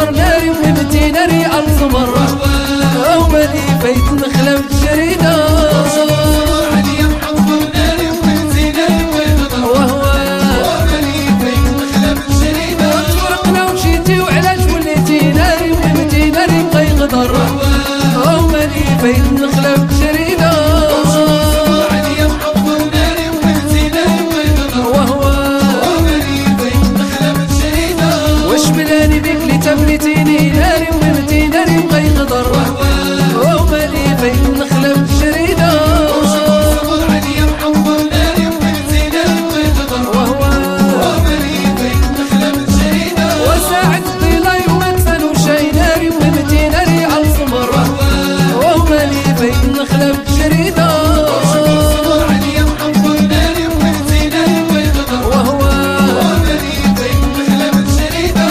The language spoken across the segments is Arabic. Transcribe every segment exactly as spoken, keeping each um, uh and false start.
القمر ناري وهبتي ناري القمر ومالي فايت نخلة بالجريدة عليا محضر ناري وهبتي ناري وهو ومالي فايت نخلة بالجريدة تفرقنا ومشيتي وعلاش وليتي ناري وهبتي ناري بقى يقدر ومالي فايت نخلة بالجريدة عليا محضر ناري وهبتي ناري وهو ومالي فايت نخلة بالجريدة واش ملاني بيك اللي تبليتيني ناري وهبتي ناري بقى يقدر ومالي فايت نخلة بالجريدة عليا محضر ناري وهبتي ناري وهو ومالي فايت نخلة بالجريدة وساعة الضلاي وما تسالو شي ناري وهبتي ناري على القمر ومالي فايت نخلة بالجريدة عليا محضر ناري وهبتي ناري وهو ومالي فايت نخلة بالجريدة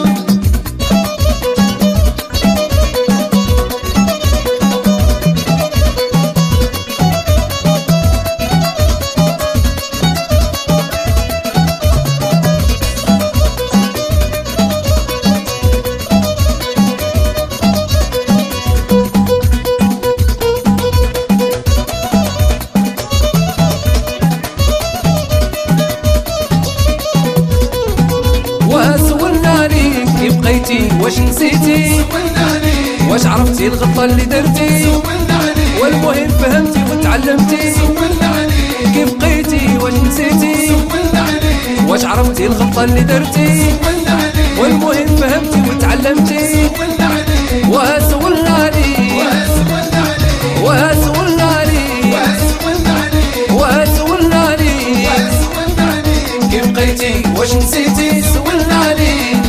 وسولنا عليك كي بقيتي واش نسيتي واش عرفتي الغلطة اللي درتي والمهم فهمتي وتعلمتي كي بقيتي واش نسيتي واش عرفتي الغلطة اللي درتي والمهم فهمتي وتعلمتي وسولنا عليك وسولنا عليك وسولنا عليك كي بقيتي واش نسيتي سولنا عليك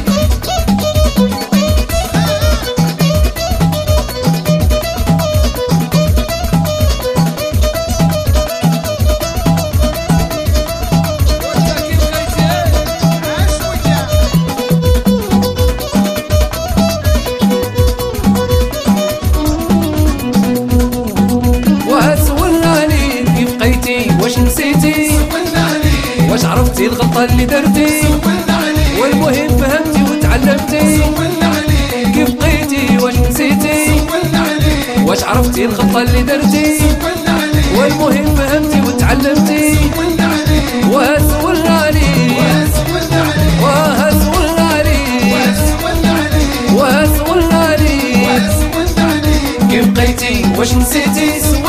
واش نسيتي واش عرفتي الغلطة اللي درتي والمهم فهمتي وتعلمتي كيف بقيتي واش نسيتي واش عرفتي الغلطة اللي درتي والمهم فهمتي وتعلمتي وسولنا عليك وسولنا عليك وسولنا عليك كيف بقيتي واش نسيتي